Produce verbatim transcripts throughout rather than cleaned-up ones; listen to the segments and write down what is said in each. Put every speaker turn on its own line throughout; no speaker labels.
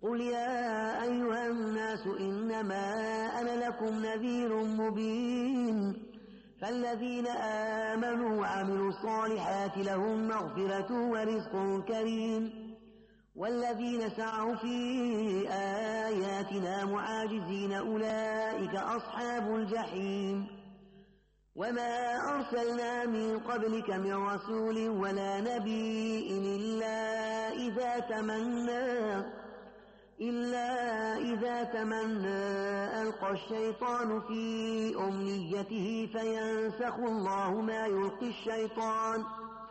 قل يا أيها الناس إنما أنا لكم نذير مبين فالذين آمنوا وعملوا الصالحات لهم مغفرة ورزق كريم والذين سعوا في آياتنا معاجزين أولئك أصحاب الجحيم وما أرسلنا من قبلك من رسول ولا نبي إلا إذا تمنى إلا إذا تمنى ألقى الشيطان في أمنيته فينسخ الله ما يلقي الشيطان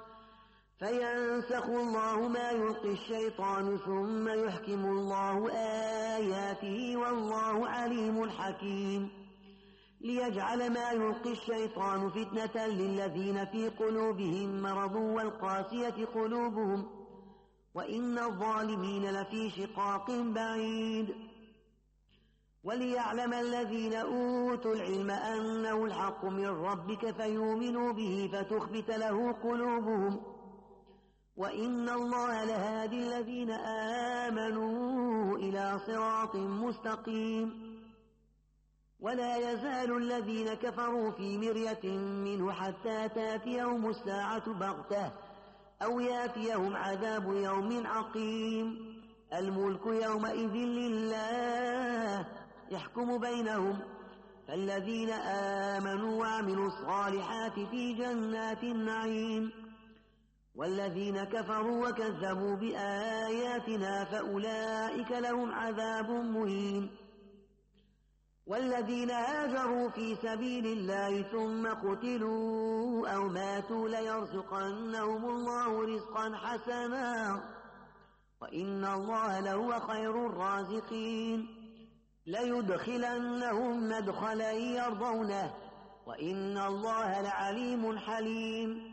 فينسخ الله ما يلقي الشيطان ثم يحكم الله آياته والله عليم حكيم ليجعل ما يلقي الشيطان فتنة للذين في قلوبهم مرض والقاسية قلوبهم وإن الظالمين لفي شقاق بعيد وليعلم الذين أوتوا العلم أنه الحق من ربك فيؤمنوا به فتخبت له قلوبهم وإن الله لهادي الذين آمنوا إلى صراط مستقيم ولا يزال الذين كفروا في مرية منه حتى تأتيهم الساعة بغتة أو يأتيهم عذاب يوم عقيم الملك يومئذ لله يحكم بينهم فالذين آمنوا وعملوا الصالحات في جنات النعيم والذين كفروا وكذبوا بآياتنا فأولئك لهم عذاب مهين والذين هاجروا في سبيل الله ثم قتلوا أو ماتوا ليرزقنهم الله رزقا حسنا وإن الله لهو خير الرازقين ليدخلنهم مدخلا يرضونه وإن الله لعليم حليم